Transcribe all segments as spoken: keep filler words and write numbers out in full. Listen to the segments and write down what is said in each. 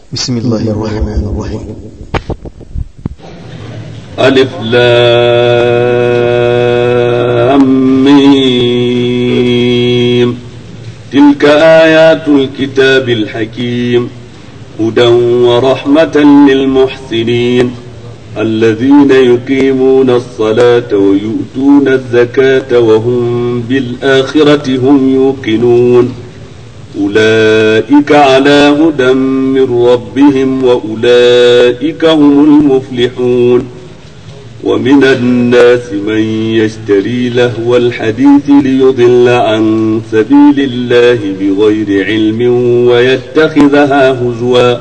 بسم الله الرحمن الرحيم. ألف لام ميم. تلك آيات الكتاب الحكيم هدى ورحمة للمحسنين الذين يقيمون الصلاة ويؤتون الزكاة وهم بالآخرة هم يوقنون أولئك على هدى من ربهم وأولئك هم المفلحون. ومن الناس من يشتري لهو الحديث ليضل عن سبيل الله بغير علم ويتخذها هزوا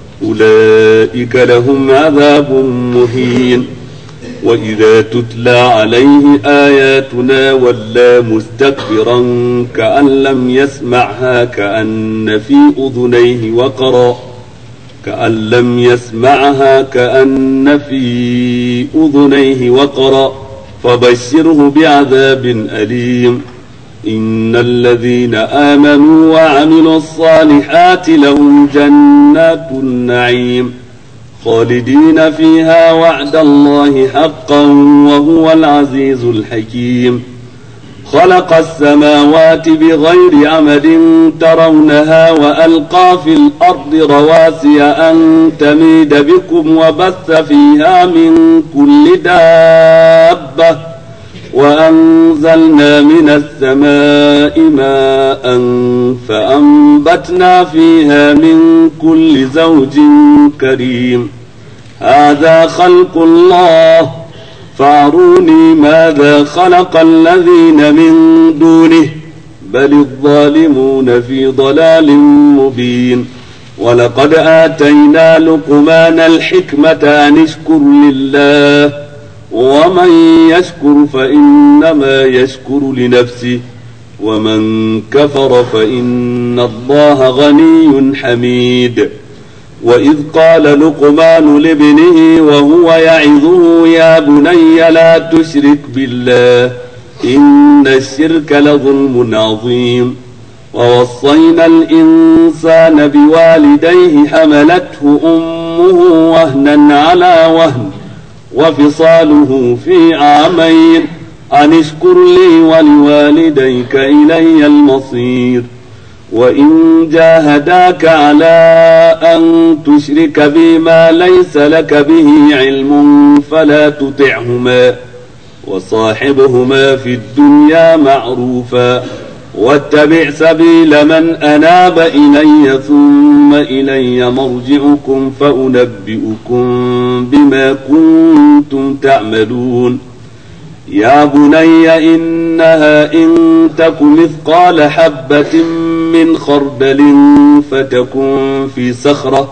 أولئك لهم عذاب مهين. وإذا تتلى عليه آياتنا ولى مستكبرا كأن لم يسمعها كأن في أذنيه وقرا كأن لم يسمعها كأن في أذنيه وقرا فبشره بعذاب أليم. إن الذين آمنوا وعملوا الصالحات لهم جنات النعيم خالدين فيها وعد الله حقا وهو العزيز الحكيم. خلق السماوات بغير عمد ترونها وألقى في الأرض رواسي أن تميد بكم وبث فيها من كل دابة وأنزلنا من السماء ماء فأنبتنا فيها من كل زوج كريم. هذا خلق الله فاروني ماذا خلق الذين من دونه بل الظالمون في ضلال مبين. ولقد آتينا لقمان الحكمة أن اشكر لله ومن يشكر فإنما يشكر لنفسه ومن كفر فإن الله غني حميد. وإذ قال لقمان لابنه وهو يعظه يا بني لا تشرك بالله إن الشرك لظلم عظيم. ووصينا الإنسان بوالديه حملته أمه وهنا على وهن وفصاله في عامين أن اشكر لي ولوالديك إلي المصير. وإن جاهداك على أن تشرك بي ما ليس لك به علم فلا تطعهما وصاحبهما في الدنيا معروفا واتبع سبيل من أناب إلي ثم إلي مرجعكم فأنبئكم بما كنتم تعملون. يا بني إنها إن تك مثقال حبة من خردل فتكن في صخرة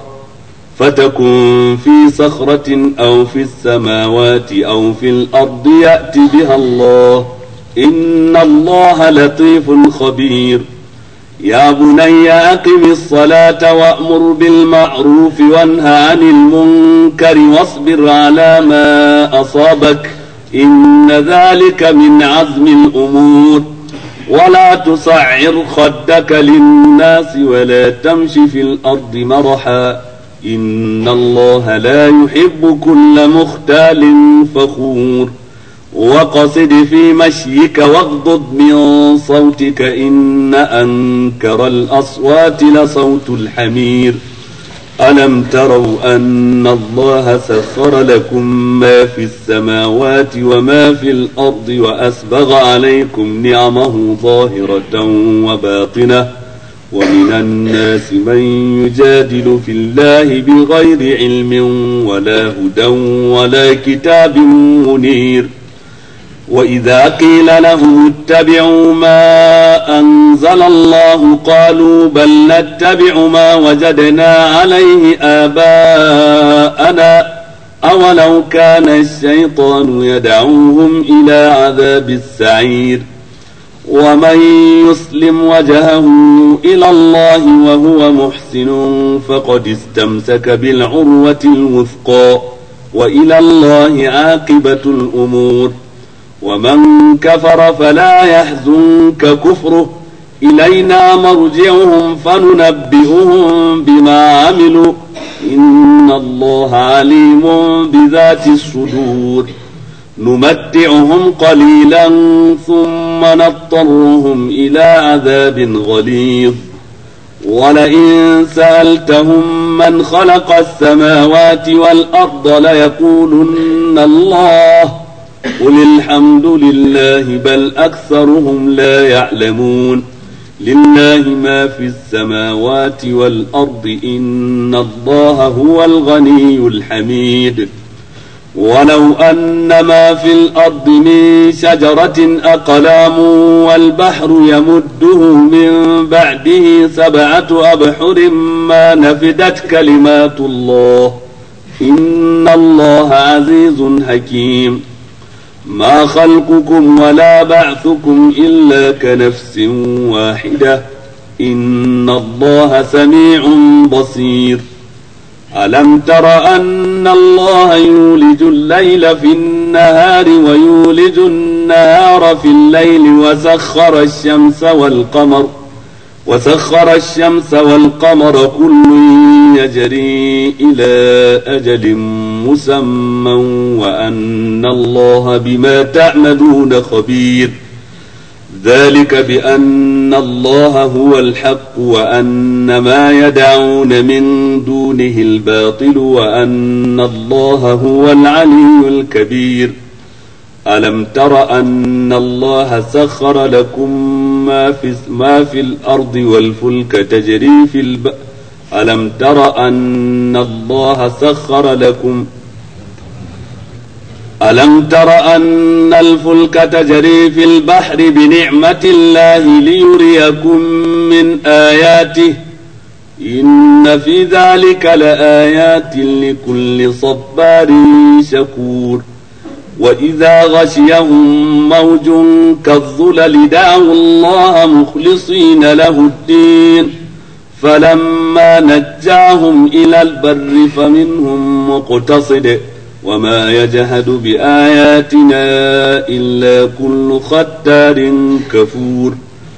فتكن في صخرة أو في السماوات أو في الأرض يأت بها الله إن الله لطيف خبير. يا بني أقم الصلاة وأمر بالمعروف وانهى عن المنكر واصبر على ما أصابك إن ذلك من عزم الأمور. ولا تصعر خدك للناس ولا تمش في الأرض مرحا إن الله لا يحب كل مختال فخور. وقصد في مشيك واغضض من صوتك إن أنكر الأصوات لصوت الحمير. ألم تروا أن الله سخر لكم ما في السماوات وما في الأرض وأسبغ عليكم نعمه ظاهرة وباطنة ومن الناس من يجادل في الله بغير علم ولا هدى ولا كتاب منير. وإذا قيل له اتبعوا ما أنزل الله قالوا بل نتبع ما وجدنا عليه آباءنا أولو كان الشيطان يدعوهم إلى عذاب السعير. ومن يسلم وجهه إلى الله وهو محسن فقد استمسك بالعروة الوثقى وإلى الله عاقبة الأمور. ومن كفر فلا يحزنك كفره إلينا مرجعهم فننبئهم بما عملوا إن الله عليم بذات الصدور نمتعهم قليلا ثم نضطرهم إلى عذاب غليظ ولئن سألتهم من خلق السماوات والأرض ليقولن الله قل الحمد لله بل أكثرهم لا يعلمون لله ما في السماوات والأرض إن الله هو الغني الحميد ولو أن ما في الأرض من شجرة أقلام والبحر يمده من بعده سبعة أبحر ما نفدت كلمات الله إن الله عزيز حكيم ما خلقكم ولا بعثكم إلا كنفس واحدة إن الله سميع بصير ألم تر أن الله يولج الليل في النهار ويولج النهار في الليل وسخر الشمس والقمر وسخر الشمس والقمر كل يجري إلى أجل مسمى وأن الله بما تعملون خبير ذلك بأن الله هو الحق وأن ما يدعون من دونه الباطل وأن الله هو العلي الكبير ألم تر أن الله سخر لكم ما في, ما في الأرض والفلك تجري في البحر ألم تر أن الله سخر لكم ألم تر أن الفلك تجري في البحر بنعمة الله ليريكم من آياته إن في ذلك لآيات لكل صبار شكور وإذا غشيهم موج كالظلل دعوا الله مخلصين له الدين فلما نجاهم إلى البر فمنهم مقتصد وما يجهد بآياتنا إلا كل ختار كفور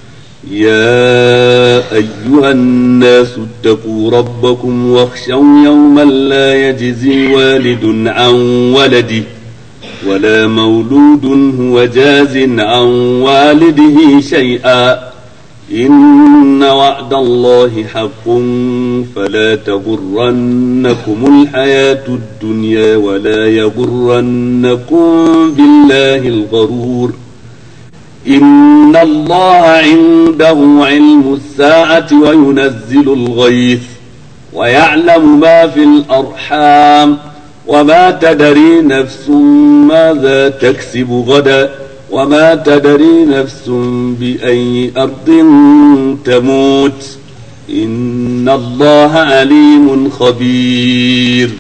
يا أيها الناس اتقوا ربكم واخشوا يوما لا يجزي والد عن ولده ولا مولود هو جاز عن والده شيئا إن وعد الله حق فلا تغرنكم الحياة الدنيا ولا يغرنكم بالله الغرور إن الله عنده علم الساعة وينزل الغيث ويعلم ما في الأرحام وما تدري نفس ماذا تكسب غدا وما تدري نفس بأي أرض تموت إن الله عليم خبير.